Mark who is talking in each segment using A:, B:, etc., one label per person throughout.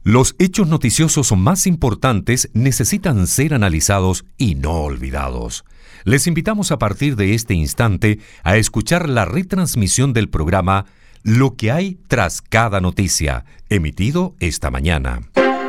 A: Los hechos noticiosos más importantes necesitan ser analizados y no olvidados. Les invitamos a partir de este instante a escuchar la retransmisión del programa Lo que hay tras cada noticia, emitido esta mañana.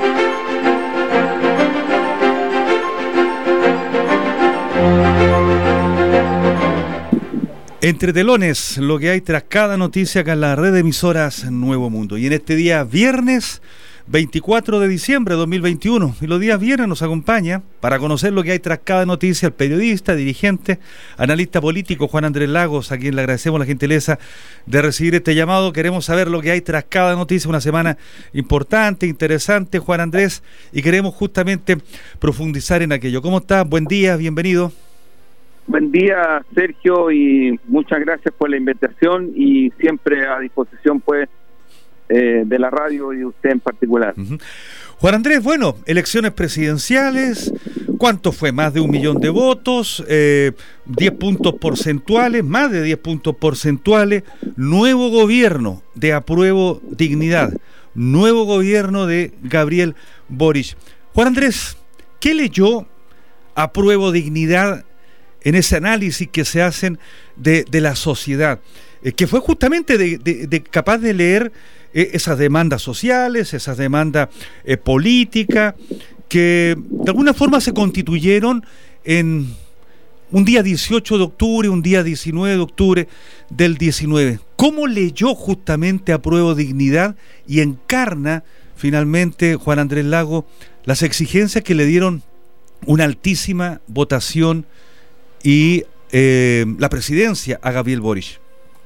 B: Entre telones, lo que hay tras cada noticia acá en la red de emisoras Nuevo Mundo. Y en este día viernes 24 de diciembre de 2021, y los días viernes nos acompaña para conocer lo que hay tras cada noticia el periodista, dirigente, analista político Juan Andrés Lagos, a quien le agradecemos la gentileza de recibir este llamado. Queremos saber lo que hay tras cada noticia, una semana importante, interesante, Juan Andrés, y queremos justamente profundizar en aquello. ¿Cómo estás? Buen día, bienvenido.
C: Buen día, Sergio, y muchas gracias por la invitación y siempre a disposición, pues, de la radio y usted en particular.
B: Juan Andrés, bueno, elecciones presidenciales, ¿cuánto fue? Más de 1 millón de votos, 10 puntos porcentuales, más de 10 puntos porcentuales, nuevo gobierno de Apruebo Dignidad, nuevo gobierno de Gabriel Boric. Juan Andrés, ¿qué leyó Apruebo Dignidad en ese análisis que se hacen de la sociedad? Que fue justamente de capaz de leer esas demandas sociales, esas demandas políticas, que de alguna forma se constituyeron en un día 18 de octubre, un día 19 de octubre del 19. ¿Cómo leyó justamente Apruebo Dignidad y encarna finalmente, Juan Andrés Lagos, las exigencias que le dieron una altísima votación y la presidencia a Gabriel Boric?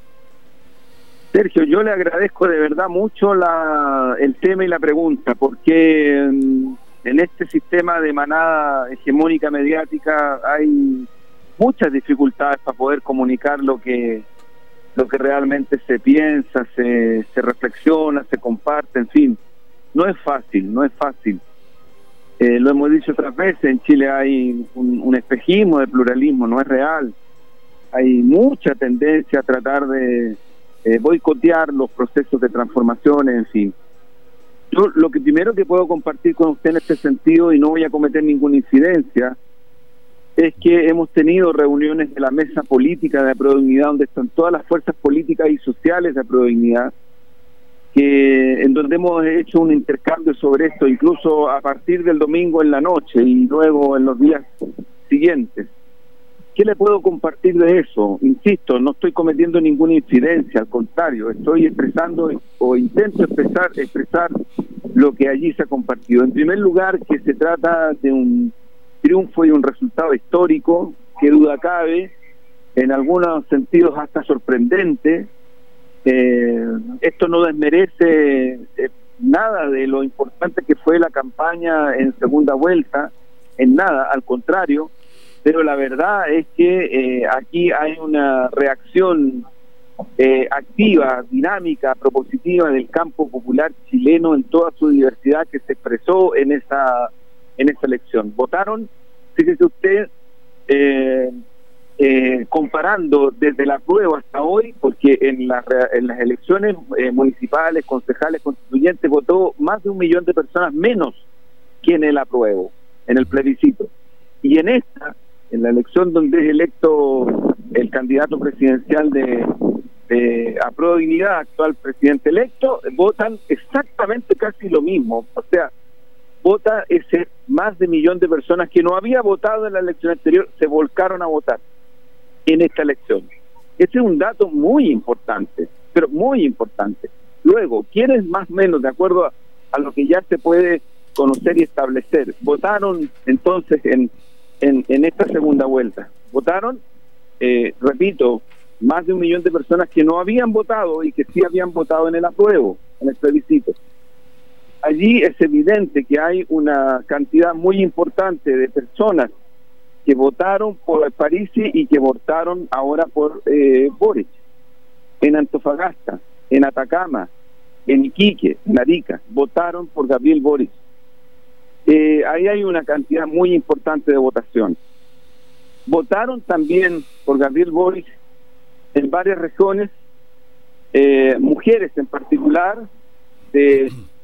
C: Sergio, yo le agradezco de verdad mucho el tema y la pregunta, porque en este sistema de manada hegemónica mediática hay muchas dificultades para poder comunicar lo que realmente se piensa, se reflexiona, se comparte, en fin. No es fácil. Lo hemos dicho otras veces, en Chile hay un espejismo de pluralismo, no es real. Hay mucha tendencia a tratar de boicotear los procesos de transformación, en fin. Yo lo que primero que puedo compartir con usted en este sentido, y no voy a cometer ninguna incidencia, es que hemos tenido reuniones de la mesa política de Apruebo Dignidad, donde están todas las fuerzas políticas y sociales de Apruebo Dignidad, en donde hemos hecho un intercambio sobre esto, incluso a partir del domingo en la noche y luego en los días siguientes. ¿Qué le puedo compartir de eso? Insisto, no estoy cometiendo ninguna incidencia, al contrario, estoy expresando o intento expresar lo que allí se ha compartido. En primer lugar, que se trata de un triunfo y un resultado histórico, que duda cabe, en algunos sentidos hasta sorprendente. Esto no desmerece nada de lo importante que fue la campaña en segunda vuelta, en nada, al contrario. Pero la verdad es que aquí hay una reacción activa, dinámica, propositiva del campo popular chileno en toda su diversidad que se expresó en esa elección. Votaron, fíjese usted, comparando desde la prueba hasta hoy, porque en las elecciones municipales, concejales, constituyentes, votó más de 1 millón de personas menos que en el apruebo, en el plebiscito. Y en la elección donde es electo el candidato presidencial de Apruebo Dignidad, actual presidente electo, votan exactamente casi lo mismo. O sea, vota ese más de 1 millón de personas que no había votado en la elección anterior, se volcaron a votar en esta elección. Ese es un dato muy importante, pero muy importante. Luego, ¿quiénes más o menos, de acuerdo a lo que ya se puede conocer y establecer, votaron entonces en esta segunda vuelta? Votaron, repito, más de 1 millón de personas que no habían votado y que sí habían votado en el apruebo, en el plebiscito. Allí es evidente que hay una cantidad muy importante de personas que votaron por Parisi y que votaron ahora por Boric. En Antofagasta, en Atacama, en Iquique, en Arica, votaron por Gabriel Boric. Ahí hay una cantidad muy importante de votación. Votaron también por Gabriel Boric en varias regiones, mujeres en particular, de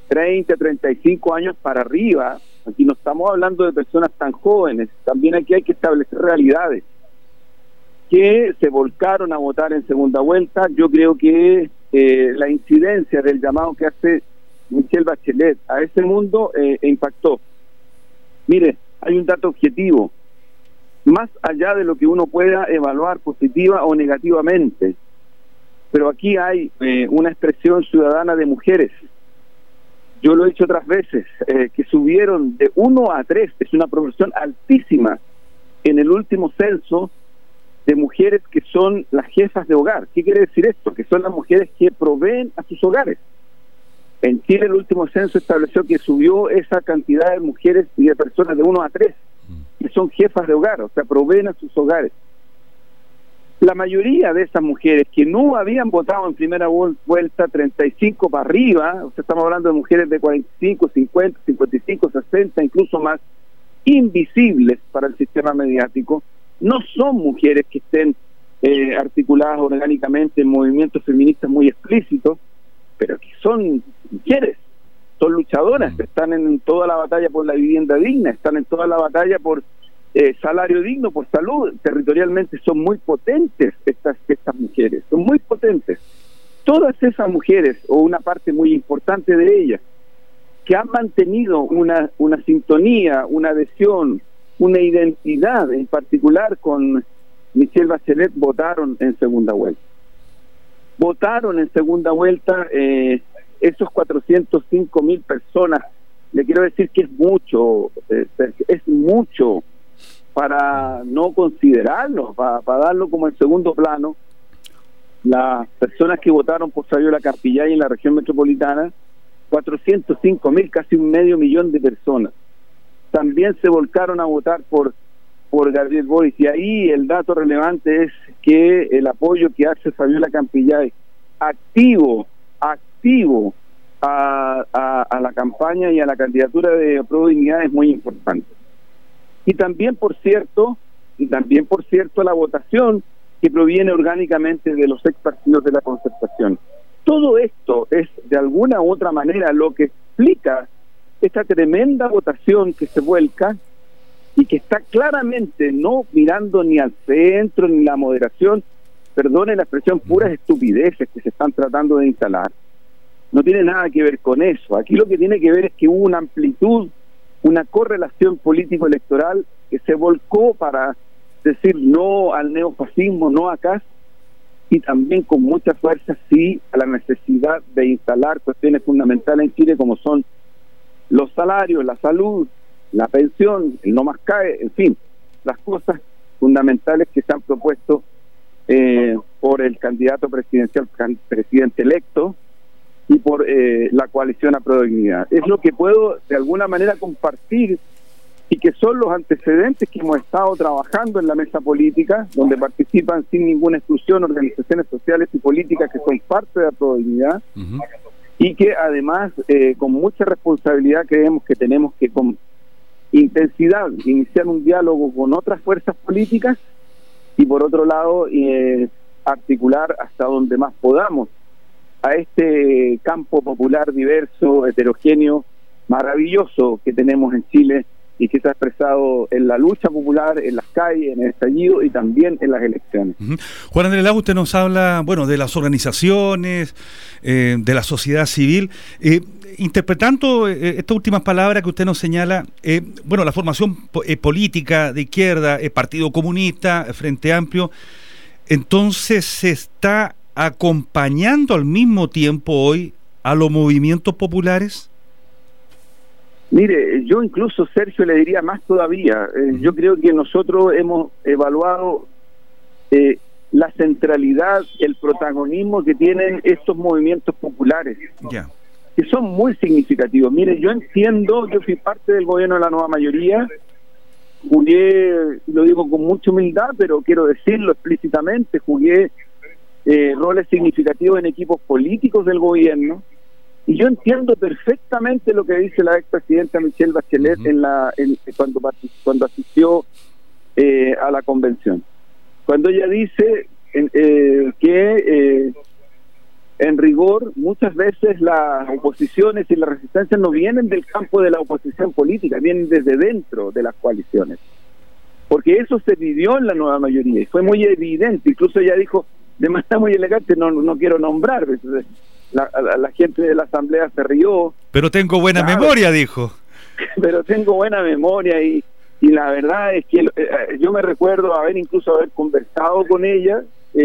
C: 30, 35 años para arriba. Aquí no estamos hablando de personas tan jóvenes, también aquí hay que establecer realidades, que se volcaron a votar en segunda vuelta. Yo creo que la incidencia del llamado que hace Michelle Bachelet a ese mundo impactó. Mire, hay un dato objetivo, más allá de lo que uno pueda evaluar positiva o negativamente, pero aquí hay una expresión ciudadana de mujeres. Yo lo he dicho otras veces, que subieron de 1 a 3, es una proporción altísima en el último censo de mujeres que son las jefas de hogar. ¿Qué quiere decir esto? Que son las mujeres que proveen a sus hogares. En Chile el último censo estableció que subió esa cantidad de mujeres y de personas de 1 a 3, que son jefas de hogar, o sea, proveen a sus hogares. La mayoría de esas mujeres que no habían votado en primera vuelta, 35 para arriba, o sea, estamos hablando de mujeres de 45, 50, 55, 60, incluso más, invisibles para el sistema mediático, no son mujeres que estén articuladas orgánicamente en movimientos feministas muy explícitos, pero que son mujeres, son luchadoras, están en toda la batalla por la vivienda digna, están en toda la batalla por salario digno, por salud. Territorialmente son muy potentes estas mujeres, son muy potentes. Todas esas mujeres, o una parte muy importante de ellas, que han mantenido una sintonía, una adhesión, una identidad en particular con Michelle Bachelet, votaron en segunda vuelta. Votaron en segunda vuelta esos 405.000 personas. Le quiero decir que es mucho para no considerarlo, para darlo como en segundo plano. Las personas que votaron por Fabiola Campillay en la región metropolitana, 405.000, casi 500.000 de personas. También se volcaron a votar por Gabriel Boric, y ahí el dato relevante es que el apoyo que hace Fabiola Campillay activo a la campaña y a la candidatura de Pro Dignidad es muy importante. Y también por cierto la votación que proviene orgánicamente de los ex partidos de la Concertación. Todo esto es de alguna u otra manera lo que explica esta tremenda votación que se vuelca y que está claramente no mirando ni al centro ni la moderación, perdone la expresión, puras estupideces que se están tratando de instalar. No tiene nada que ver con eso. Aquí lo que tiene que ver es que hubo una amplitud, una correlación político-electoral que se volcó para decir no al neofascismo, no a Kast, y también con mucha fuerza sí a la necesidad de instalar cuestiones fundamentales en Chile como son los salarios, la salud, la pensión, el no más CAE, en fin, las cosas fundamentales que se han propuesto por el candidato presidencial, presidente electo, y por la coalición a Pro Dignidad. Es lo que puedo de alguna manera compartir y que son los antecedentes que hemos estado trabajando en la mesa política, donde participan sin ninguna exclusión organizaciones sociales y políticas que son parte de la Pro Dignidad, y que además con mucha responsabilidad creemos que tenemos que con intensidad iniciar un diálogo con otras fuerzas políticas y por otro lado articular hasta donde más podamos a este campo popular diverso, heterogéneo, maravilloso que tenemos en Chile y que se ha expresado en la lucha popular, en las calles, en el estallido y también en las elecciones.
B: Juan Andrés Lagos, usted nos habla, de las organizaciones, de la sociedad civil. Interpretando estas últimas palabras que usted nos señala, la formación política de izquierda, Partido Comunista, Frente Amplio, entonces se está acompañando al mismo tiempo hoy a los movimientos populares.
C: Mire, yo incluso, Sergio, le diría más todavía. Yo creo que nosotros hemos evaluado la centralidad, el protagonismo que tienen estos movimientos populares, que son muy significativos. Mire, yo entiendo, yo fui parte del gobierno de la nueva mayoría, jugué, lo digo con mucha humildad, pero quiero decirlo explícitamente, jugué roles significativos en equipos políticos del gobierno. Y yo entiendo perfectamente lo que dice la expresidenta Michelle Bachelet cuando asistió a la convención. Cuando ella dice que en rigor, muchas veces las oposiciones y las resistencias no vienen del campo de la oposición política, vienen desde dentro de las coaliciones. Porque eso se vivió en la nueva mayoría y fue muy evidente. Incluso ella dijo de manera muy elegante, no quiero nombrar, la gente de la asamblea se rió.
B: Pero tengo buena memoria, dijo.
C: Pero tengo buena memoria y la verdad es que yo me recuerdo haber conversado con ella.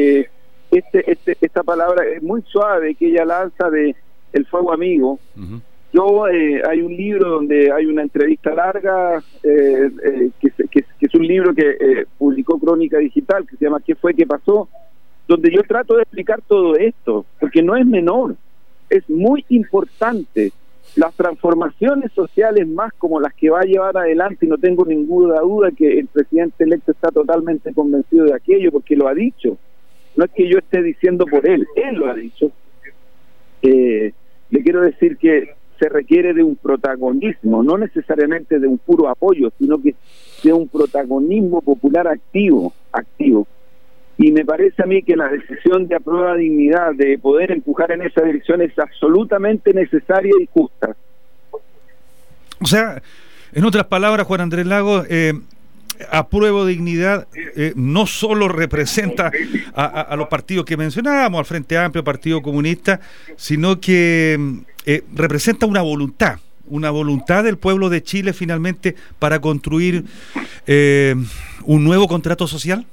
C: Esta palabra es muy suave que ella lanza de el fuego amigo. Uh-huh. Hay un libro donde hay una entrevista larga, que es un libro que publicó Crónica Digital, que se llama ¿Qué fue, qué pasó?, donde yo trato de explicar todo esto, porque no es menor, es muy importante. Las transformaciones sociales más como las que va a llevar adelante, y no tengo ninguna duda que el presidente electo está totalmente convencido de aquello, porque lo ha dicho. No es que yo esté diciendo por él lo ha dicho. Le quiero decir que se requiere de un protagonismo, no necesariamente de un puro apoyo, sino que de un protagonismo popular activo. Y me parece a mí que la decisión de Aprueba Dignidad de poder empujar en esa dirección es absolutamente necesaria y justa.
B: O sea, en otras palabras, Juan Andrés Lagos, Aprueba Dignidad no solo representa a los partidos que mencionábamos, al Frente Amplio, Partido Comunista, sino que representa una voluntad del pueblo de Chile finalmente para construir un nuevo contrato social.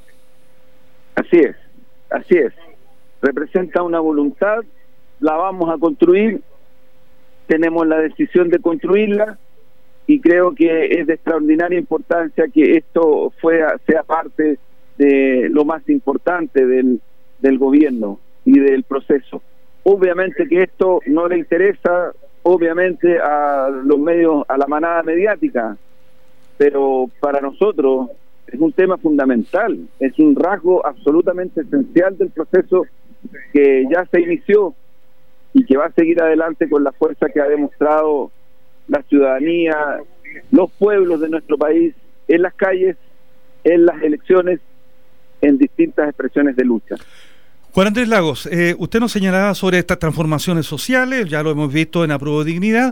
C: Así es. Representa una voluntad, la vamos a construir, tenemos la decisión de construirla, y creo que es de extraordinaria importancia que esto sea parte de lo más importante del gobierno y del proceso. Obviamente que esto no le interesa, obviamente, a los medios, a la manada mediática, pero para nosotros es un tema fundamental, es un rasgo absolutamente esencial del proceso que ya se inició y que va a seguir adelante con la fuerza que ha demostrado la ciudadanía, los pueblos de nuestro país, en las calles, en las elecciones, en distintas expresiones de lucha.
B: Juan Andrés Lagos, usted nos señalaba sobre estas transformaciones sociales, ya lo hemos visto en Apruebo Dignidad,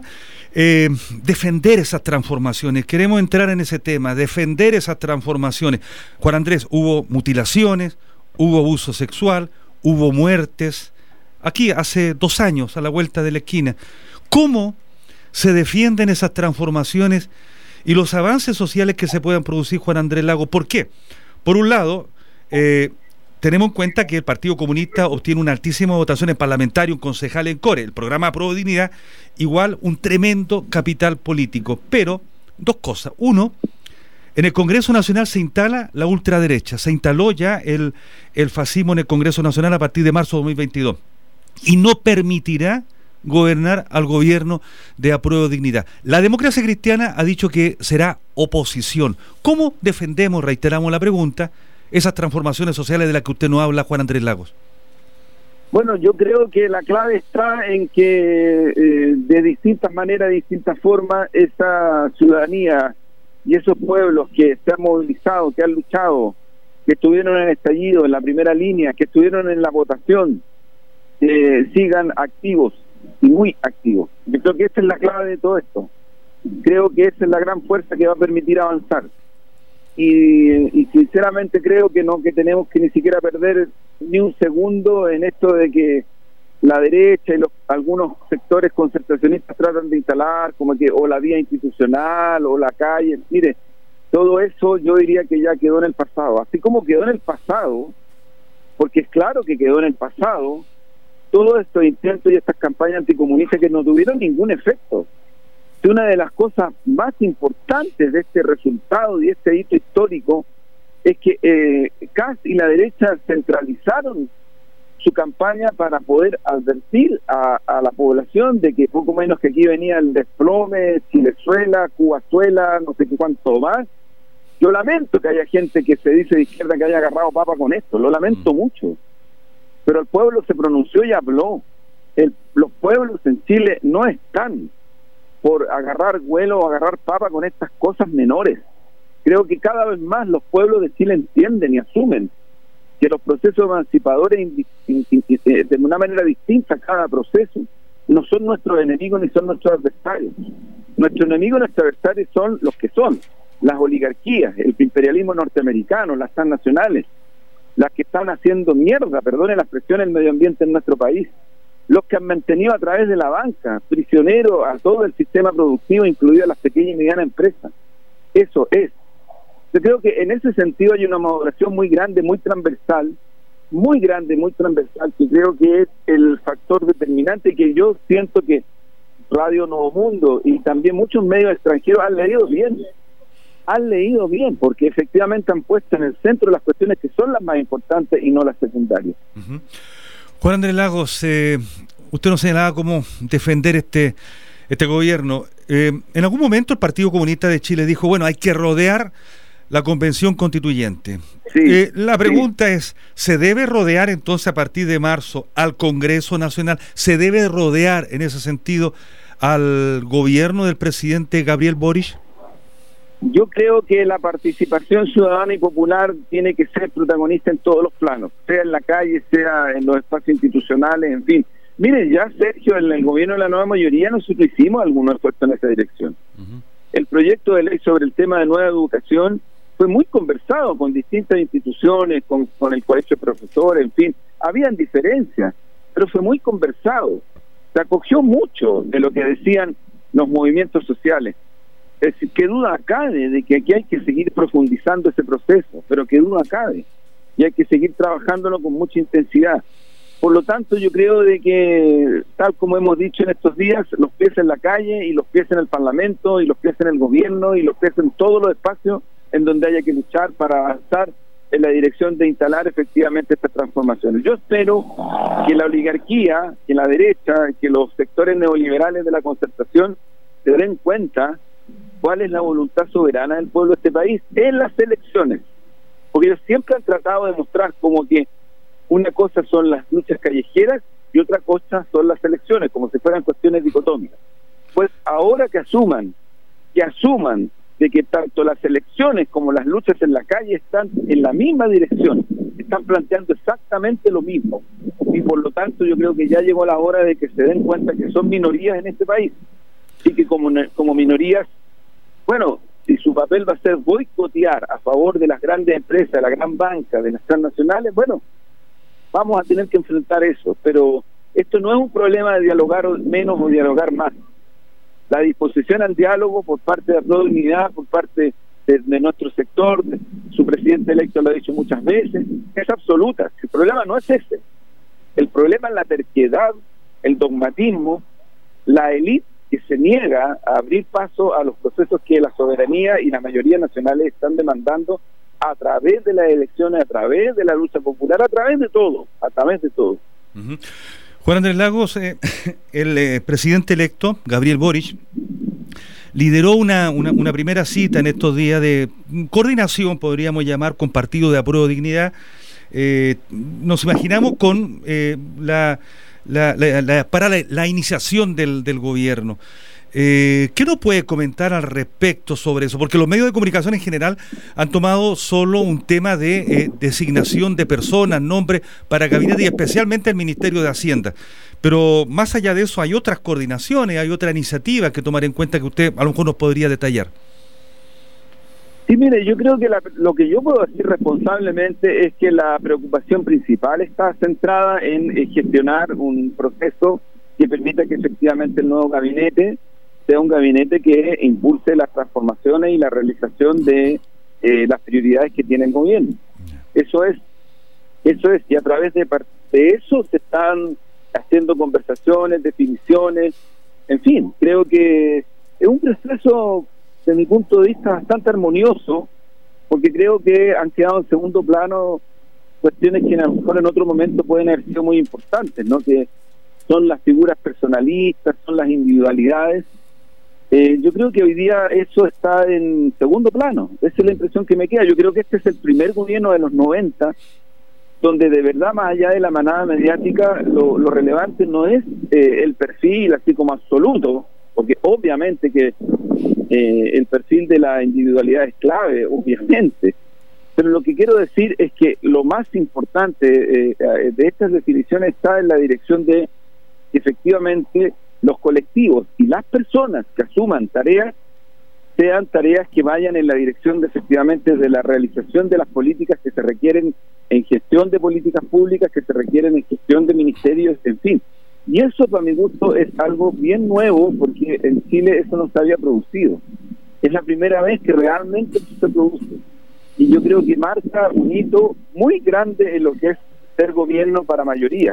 B: defender esas transformaciones, queremos entrar en ese tema, defender esas transformaciones. Juan Andrés, hubo mutilaciones, hubo abuso sexual, hubo muertes, aquí hace 2 años, a la vuelta de la esquina. ¿Cómo se defienden esas transformaciones y los avances sociales que se puedan producir, Juan Andrés Lagos? ¿Por qué? Por un lado, tenemos en cuenta que el Partido Comunista obtiene una altísima votación en parlamentario, un concejal en Core, el programa Apruebo Dignidad, igual un tremendo capital político. Pero, 2 cosas. Uno, en el Congreso Nacional se instala la ultraderecha, se instaló ya el fascismo en el Congreso Nacional a partir de marzo de 2022, y no permitirá gobernar al gobierno de Apruebo Dignidad. La democracia cristiana ha dicho que será oposición. ¿Cómo defendemos, reiteramos la pregunta, esas transformaciones sociales de las que usted nos habla, Juan Andrés Lagos?
C: Bueno, yo creo que la clave está en que de distintas maneras, de distintas formas, esa ciudadanía y esos pueblos que se han movilizado, que han luchado, que estuvieron en el estallido, en la primera línea, que estuvieron en la votación, sigan activos y muy activos. Yo creo que esa es la clave de todo esto. Creo que esa es la gran fuerza que va a permitir avanzar. Y sinceramente creo que tenemos que ni siquiera perder ni un segundo en esto de que la derecha y algunos sectores concertacionistas tratan de instalar como que o la vía institucional o la calle. Mire, todo eso yo diría que ya quedó en el pasado. Así como quedó en el pasado, porque es claro que quedó en el pasado, todos estos intentos y estas campañas anticomunistas que no tuvieron ningún efecto. Una de las cosas más importantes de este resultado y este hito histórico es que Kast y la derecha centralizaron su campaña para poder advertir a la población de que poco menos que aquí venía el desplome, Chilezuela, Cubazuela, no sé qué cuánto más. Yo lamento que haya gente que se dice de izquierda que haya agarrado papa con esto, lo lamento mucho, pero el pueblo se pronunció y habló. Los pueblos en Chile no están por agarrar vuelo o agarrar papa con estas cosas menores. Creo que cada vez más los pueblos de Chile entienden y asumen que los procesos emancipadores de una manera distinta cada proceso no son nuestros enemigos ni son nuestros adversarios. Nuestros enemigos y nuestros adversarios son los que son las oligarquías, el imperialismo norteamericano, las transnacionales, las que están haciendo mierda, perdone la expresión, el medio ambiente en nuestro país, los que han mantenido a través de la banca prisionero a todo el sistema productivo, incluidas las pequeñas y medianas empresas. Eso es. Yo creo que en ese sentido hay una maduración muy grande, muy transversal, que creo que es el factor determinante, que yo siento que Radio Nuevo Mundo y también muchos medios extranjeros han leído bien, porque efectivamente han puesto en el centro las cuestiones que son las más importantes y no las secundarias.
B: Uh-huh. Juan Andrés Lagos, usted nos señalaba cómo defender este gobierno. En algún momento el Partido Comunista de Chile dijo, bueno, hay que rodear la Convención Constituyente.
C: Sí,
B: la pregunta es, ¿se debe rodear entonces a partir de marzo al Congreso Nacional? ¿Se debe rodear en ese sentido al gobierno del presidente Gabriel Boric?
C: Yo creo que la participación ciudadana y popular tiene que ser protagonista en todos los planos, sea en la calle, sea en los espacios institucionales, en fin. Miren, ya Sergio, en el gobierno de la nueva mayoría nosotros hicimos algunos esfuerzos en esa dirección. Uh-huh. El proyecto de ley sobre el tema de nueva educación fue muy conversado con distintas instituciones, con el colegio de profesores, en fin. Habían diferencias, pero fue muy conversado. Se acogió mucho de lo que decían los movimientos sociales. Es decir, qué duda cabe de que aquí hay que seguir profundizando ese proceso, pero qué duda cabe, y hay que seguir trabajándolo con mucha intensidad. Por lo tanto, yo creo de que, tal como hemos dicho en estos días, los pies en la calle y los pies en el Parlamento y los pies en el gobierno y los pies en todos los espacios en donde haya que luchar para avanzar en la dirección de instalar efectivamente estas transformaciones. Yo espero que la oligarquía, que la derecha, que los sectores neoliberales de la concertación se den cuenta cuál es la voluntad soberana del pueblo de este país en las elecciones, porque ellos siempre han tratado de mostrar como que una cosa son las luchas callejeras y otra cosa son las elecciones, como si fueran cuestiones dicotómicas. Pues ahora que asuman de que tanto las elecciones como las luchas en la calle están en la misma dirección, están planteando exactamente lo mismo, y por lo tanto yo creo que ya llegó la hora de que se den cuenta que son minorías en este país, y que como minorías, bueno, si su papel va a ser boicotear a favor de las grandes empresas, de la gran banca, de las transnacionales, bueno, vamos a tener que enfrentar eso, pero esto no es un problema de dialogar menos o dialogar más. La disposición al diálogo por parte de la Dignidad, por parte de nuestro sector, su presidente electo lo ha dicho muchas veces, es absoluta. El problema no es ese. El problema es la terquedad, el dogmatismo, la élite que se niega a abrir paso a los procesos que la soberanía y la mayoría nacionales están demandando a través de las elecciones, a través de la lucha popular, a través de todo.
B: Uh-huh. Juan Andrés Lagos, el presidente electo, Gabriel Boric, lideró una primera cita en estos días de coordinación, podríamos llamar, con Partido de Apruebo Dignidad. Nos imaginamos con para la iniciación del gobierno. ¿Qué nos puede comentar al respecto sobre eso? Porque los medios de comunicación en general han tomado solo un tema de designación de personas, nombres para gabinete y especialmente el Ministerio de Hacienda. Pero más allá de eso hay otras coordinaciones, hay otra iniciativa que tomar en cuenta que usted a lo mejor nos podría detallar.
C: Sí, mire, yo creo que lo que yo puedo decir responsablemente es que la preocupación principal está centrada en gestionar un proceso que permita que efectivamente el nuevo gabinete sea un gabinete que impulse las transformaciones y la realización de las prioridades que tiene el gobierno. Eso es, y a través de eso se están haciendo conversaciones, definiciones, en fin, creo que es un proceso, de mi punto de vista, bastante armonioso, porque creo que han quedado en segundo plano cuestiones que a lo mejor en otro momento pueden haber sido muy importantes, ¿no? Que son las figuras personalistas, son las individualidades. Yo creo que hoy día eso está en segundo plano. Esa es la impresión que me queda. Yo creo que este es el primer gobierno de los 90 donde de verdad, más allá de la manada mediática, lo relevante no es el perfil así como absoluto, porque obviamente que el perfil de la individualidad es clave, obviamente, Pero lo que quiero decir es que lo más importante de estas definiciones está en la dirección de que efectivamente los colectivos y las personas que asuman tareas sean tareas que vayan en la dirección de efectivamente de la realización de las políticas que se requieren en gestión de políticas públicas, que se requieren en gestión de ministerios, en fin. Y eso, para mi gusto, es algo bien nuevo, porque en Chile eso no se había producido. Es la primera vez que realmente eso se produce. Y yo creo que marca un hito muy grande en lo que es ser gobierno para mayoría.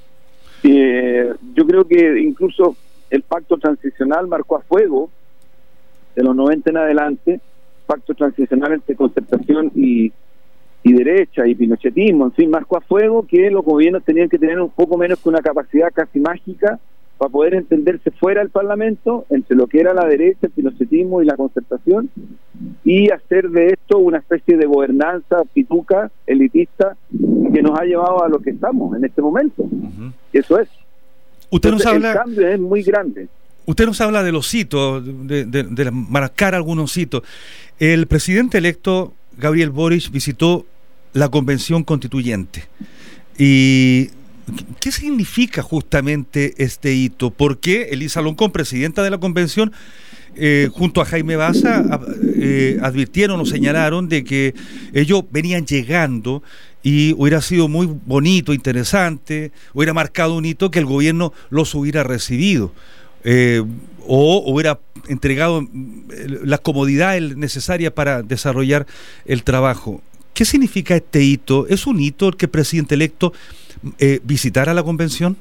C: Yo creo que incluso el pacto transicional marcó a fuego, de los 90 en adelante, pacto transicional entre concertación y derecha y pinochetismo, en fin, marcó a fuego que los gobiernos tenían que tener un poco menos que una capacidad casi mágica para poder entenderse fuera del Parlamento, entre lo que era la derecha, el pinochetismo y la concertación, y hacer de esto una especie de gobernanza pituca, elitista, que nos ha llevado a lo que estamos en este momento. Eso es. El cambio es muy grande.
B: Usted nos habla de los hitos, de marcar algunos hitos. El presidente electo, Gabriel Boric, visitó la Convención Constituyente. ¿Y qué significa justamente este hito? Porque Elisa Loncón, presidenta de la Convención, junto a Jaime Baza, advirtieron o señalaron de que ellos venían llegando y hubiera sido muy bonito, interesante, hubiera marcado un hito que el gobierno los hubiera recibido. O hubiera entregado las comodidades necesarias para desarrollar el trabajo. ¿Qué significa este hito? ¿Es un hito el que el presidente electo visitara la convención?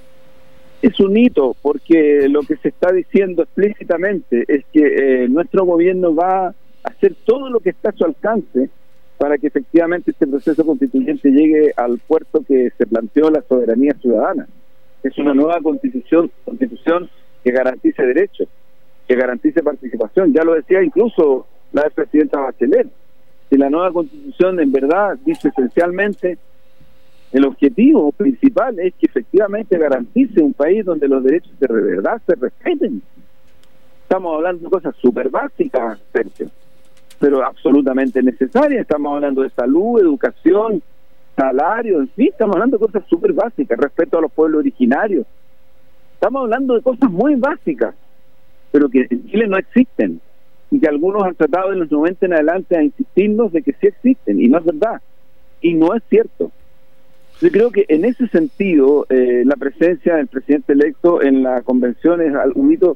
C: Es un hito, porque lo que se está diciendo explícitamente es que nuestro gobierno va a hacer todo lo que está a su alcance para que efectivamente este proceso constituyente llegue al puerto que se planteó la soberanía ciudadana. Es una nueva constitución que garantice derechos, que garantice participación. Ya lo decía incluso la expresidenta Bachelet, que la nueva constitución en verdad dice esencialmente el objetivo principal es que efectivamente garantice un país donde los derechos de verdad se respeten. Estamos hablando de cosas súper básicas, Sergio, pero absolutamente necesarias. Estamos hablando de salud, educación, salario, en fin, estamos hablando de cosas súper básicas, respeto a los pueblos originarios. Estamos hablando de cosas muy básicas, pero que en Chile no existen, y que algunos han tratado en los 90 en adelante a insistirnos de que sí existen, y no es verdad, y no es cierto. Yo creo que en ese sentido, la presencia del presidente electo en la convención es un hito,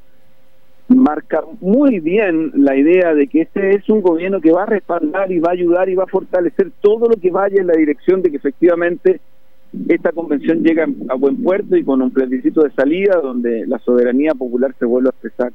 C: marca muy bien la idea de que este es un gobierno que va a respaldar y va a ayudar y va a fortalecer todo lo que vaya en la dirección de que efectivamente esta convención llega a buen puerto y con un plebiscito de salida donde la soberanía popular se vuelve a expresar.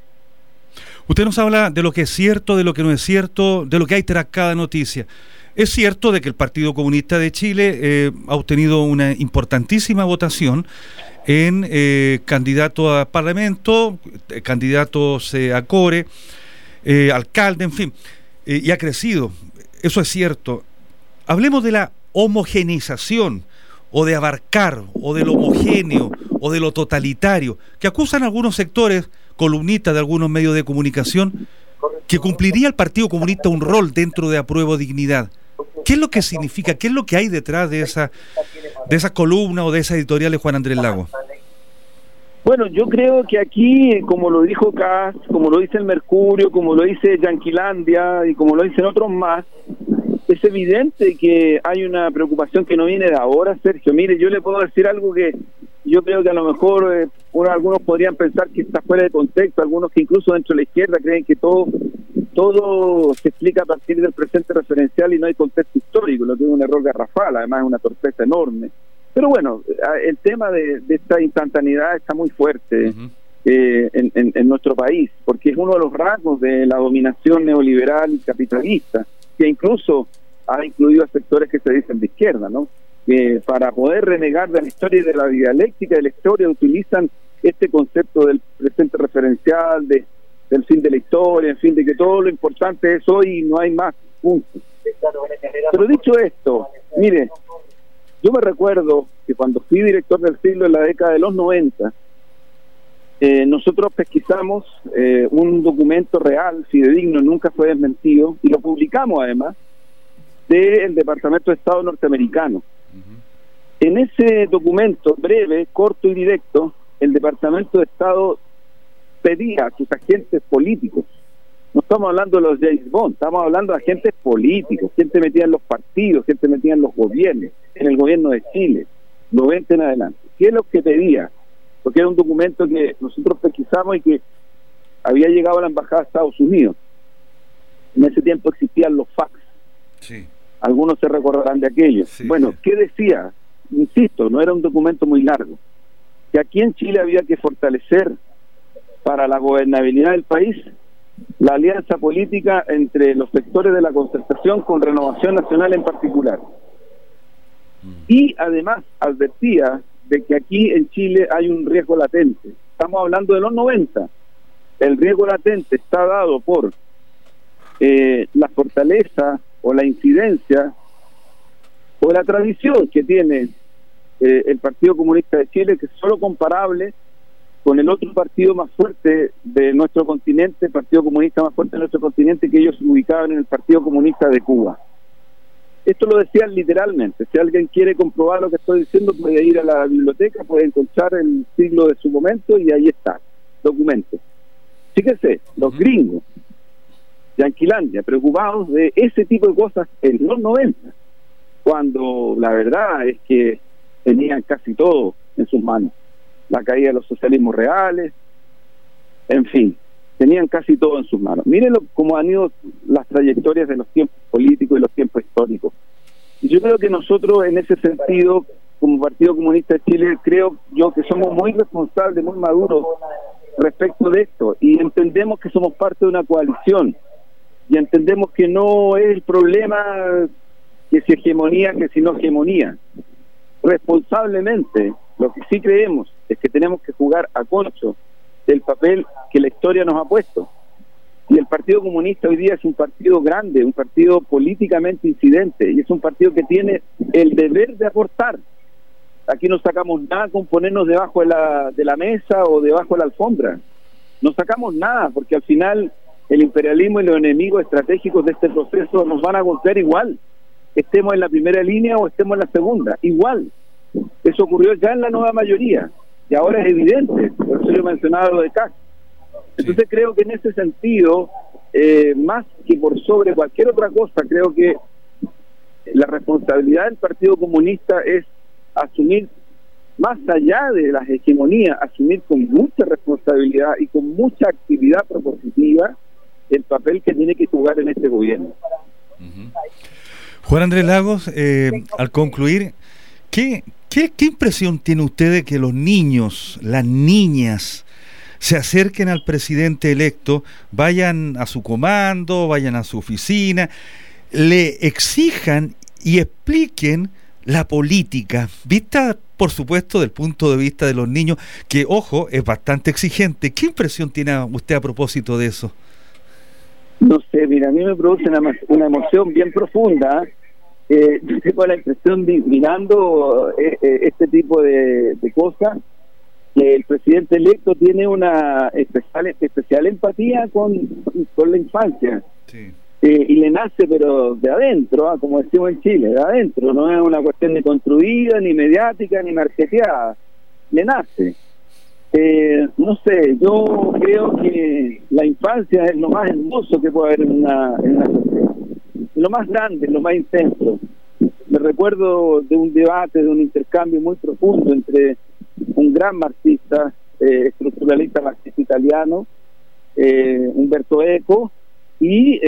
B: Usted nos habla de lo que es cierto, de lo que no es cierto, de lo que hay tras cada noticia. Es cierto de que el Partido Comunista de Chile ha obtenido una importantísima votación en candidatos a Parlamento, candidatos a Core, alcalde, en fin, y ha crecido. Eso es cierto. Hablemos de la homogeneización, o de abarcar, o de lo homogéneo, o de lo totalitario, que acusan algunos sectores, columnistas de algunos medios de comunicación, que cumpliría el Partido Comunista un rol dentro de Apruebo Dignidad. ¿Qué es lo que significa? ¿Qué es lo que hay detrás de esa columna o de esa editorial de Juan Andrés Lagos?
C: Bueno, yo creo que aquí, como lo dijo Kass, como lo dice el Mercurio, como lo dice Yanquilandia y como lo dicen otros más, es evidente que hay una preocupación que no viene de ahora, Sergio. Mire, yo le puedo decir algo que yo creo que a lo mejor algunos podrían pensar que está fuera de contexto, algunos que incluso dentro de la izquierda creen que todo se explica a partir del presente referencial y no hay contexto histórico, lo que es un error garrafal, además es una torpeza enorme. Pero bueno, el tema de esta instantaneidad está muy fuerte en nuestro país, porque es uno de los rasgos de la dominación neoliberal y capitalista, que incluso ha incluido a sectores que se dicen de izquierda, ¿no? Que para poder renegar de la historia y de la dialéctica de la historia utilizan este concepto del presente referencial, del fin de la historia, en fin, de que todo lo importante es hoy y no hay más, punto. Pero dicho esto, mire, yo me recuerdo que cuando fui director del siglo en la década de los 90, nosotros pesquisamos un documento real, fidedigno, nunca fue desmentido, y lo publicamos además, del Departamento de Estado norteamericano. En ese documento breve, corto y directo, el Departamento de Estado pedía a sus agentes políticos, no estamos hablando de los James Bond, estamos hablando de agentes políticos, gente metida en los partidos, gente metida en los gobiernos, en el gobierno de Chile, 90 en adelante. ¿Qué es lo que pedía? Porque era un documento que nosotros pesquisamos y que había llegado a la Embajada de Estados Unidos. En ese tiempo existían los fax.
B: Sí.
C: Algunos se recordarán de aquello.
B: Sí,
C: bueno,
B: sí.
C: ¿qué decía? Insisto, no era un documento muy largo. Que aquí en Chile había que fortalecer para la gobernabilidad del país la alianza política entre los sectores de la concertación con Renovación Nacional en particular. Y además advertía de que aquí en Chile hay un riesgo latente. Estamos hablando de los 90. El riesgo latente está dado por la fortaleza o la incidencia o la tradición que tiene el Partido Comunista de Chile, que es solo comparable con el otro partido más fuerte de nuestro continente, el Partido Comunista más fuerte de nuestro continente, que ellos ubicaban en el Partido Comunista de Cuba. Esto lo decían literalmente. Si alguien quiere comprobar lo que estoy diciendo, puede ir a la biblioteca, puede encontrar el siglo de su momento y ahí está, documento. Fíjese, los gringos, Yanquilandia, preocupados de ese tipo de cosas en los 90, cuando la verdad es que tenían casi todo en sus manos. La caída de los socialismos reales, en fin, tenían casi todo en sus manos. Mírenlo cómo han ido las trayectorias de los tiempos políticos y los tiempos históricos. Y yo creo que nosotros en ese sentido, como Partido Comunista de Chile, creo yo que somos muy responsables, muy maduros respecto de esto, y entendemos que somos parte de una coalición, y entendemos que no es el problema que si hegemonía, que si no hegemonía. Responsablemente, lo que sí creemos es que tenemos que jugar a concho del papel que la historia nos ha puesto. Y el Partido Comunista hoy día es un partido grande, un partido políticamente incidente, y es un partido que tiene el deber de aportar. Aquí no sacamos nada con ponernos debajo de la mesa o debajo de la alfombra. No sacamos nada, porque al final el imperialismo y los enemigos estratégicos de este proceso nos van a golpear igual, estemos en la primera línea o estemos en la segunda, igual. Eso ocurrió ya en la nueva mayoría, y ahora es evidente, por eso yo mencionaba lo de CAC. Entonces creo que en ese sentido, más que por sobre cualquier otra cosa, creo que la responsabilidad del Partido Comunista es asumir, más allá de las hegemonías, asumir con mucha responsabilidad y con mucha actividad propositiva el papel que tiene que jugar en este gobierno.
B: Juan Andrés Lagos, al concluir, ¿qué impresión tiene usted de que los niños, las niñas, se acerquen al presidente electo, vayan a su comando, vayan a su oficina, le exijan y expliquen la política, vista por supuesto del punto de vista de los niños, que ojo, es bastante exigente? ¿Qué impresión tiene usted a propósito de eso?
C: No sé, mira, a mí me produce una emoción bien profunda. Yo tengo la impresión, mirando este tipo de cosas, que el presidente electo tiene una especial empatía con la infancia.
B: Sí.
C: Y le nace, pero de adentro, como decimos en Chile, de adentro, no es una cuestión ni construida, ni mediática, ni marketeada, le nace. No sé, yo creo que la infancia es lo más hermoso que puede haber en una sociedad, lo más grande, lo más intenso. Me recuerdo de un debate, de un intercambio muy profundo entre un gran marxista, estructuralista marxista italiano, Umberto Eco, y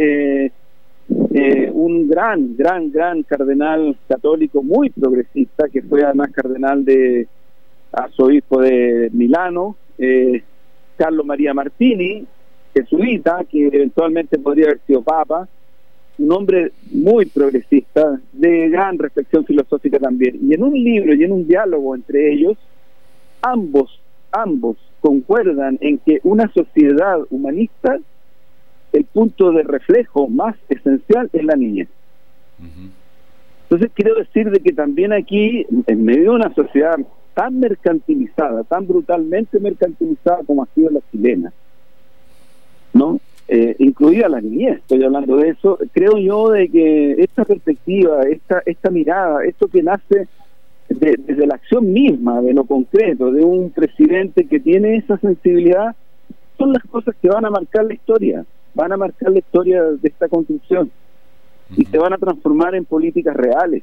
C: un gran cardenal católico muy progresista, que fue además cardenal de arzobispo de Milano, Carlo Maria Martini, jesuita, que eventualmente podría haber sido papa, un hombre muy progresista, de gran reflexión filosófica también. Y en un libro y en un diálogo entre ellos, ambos concuerdan en que una sociedad humanista, el punto de reflejo más esencial es la niñez. Entonces quiero decir de que también aquí, en medio de una sociedad tan mercantilizada, tan brutalmente mercantilizada como ha sido la chilena, ¿no? incluida la niñez, estoy hablando de eso. Creo yo de que esta perspectiva, esta mirada, esto que nace desde la acción misma, de lo concreto, de un presidente que tiene esa sensibilidad, son las cosas que van a marcar la historia, de esta construcción, y se van a transformar en políticas reales,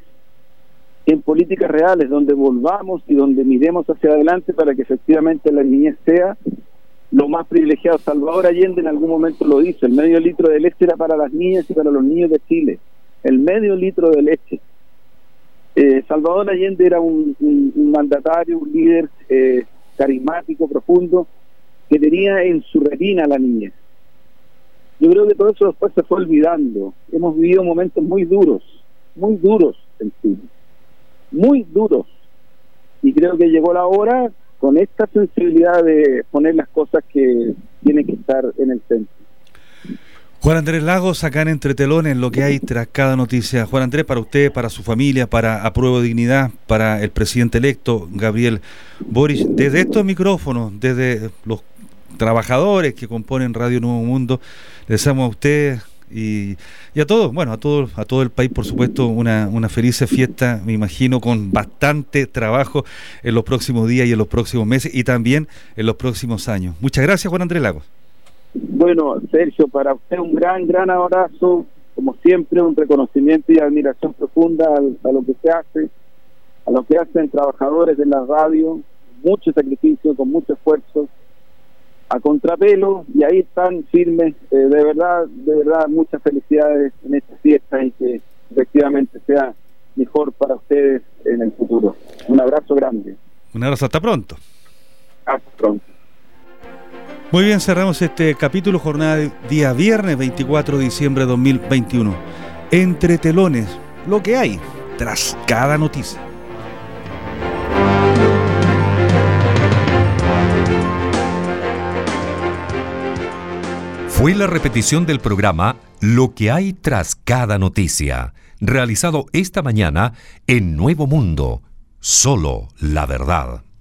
C: donde volvamos y donde miremos hacia adelante para que efectivamente la niñez sea lo más privilegiado. Salvador Allende en algún momento lo dice: el medio litro de leche era para las niñas y para los niños de Chile, el medio litro de leche. Salvador Allende era un mandatario, un líder carismático, profundo, que tenía en su retina la niñez. Yo creo que todo eso después se fue olvidando. Hemos vivido momentos muy duros en Chile, muy duros, y creo que llegó la hora, con esta sensibilidad, de poner las cosas que tienen que estar en el centro.
B: Juan Andrés Lagos, acá en Entre Telones, lo que hay tras cada noticia. Juan Andrés, para usted, para su familia, para Apruebo Dignidad, para el presidente electo, Gabriel Boric, desde estos micrófonos, desde los trabajadores que componen Radio Nuevo Mundo, le deseamos a usted y a todos, bueno, a todo el país, por supuesto, una feliz fiesta, me imagino, con bastante trabajo en los próximos días y en los próximos meses y también en los próximos años. Muchas gracias, Juan Andrés Lagos.
C: Bueno, Sergio, para usted un gran abrazo, como siempre, un reconocimiento y admiración profunda a lo que se hace, a lo que hacen trabajadores de la radio, mucho sacrificio, con mucho esfuerzo, a contrapelo, y ahí están firmes. De verdad, muchas felicidades en esta fiesta y que efectivamente sea mejor para ustedes en el futuro. Un abrazo grande.
B: Un abrazo, hasta pronto.
C: Hasta pronto.
B: Muy bien, cerramos este capítulo, jornada de día viernes 24 de diciembre de 2021. Entre Telones, lo que hay tras cada noticia.
A: Fue la repetición del programa Lo que hay tras cada noticia, realizado esta mañana en Nuevo Mundo. Solo la verdad.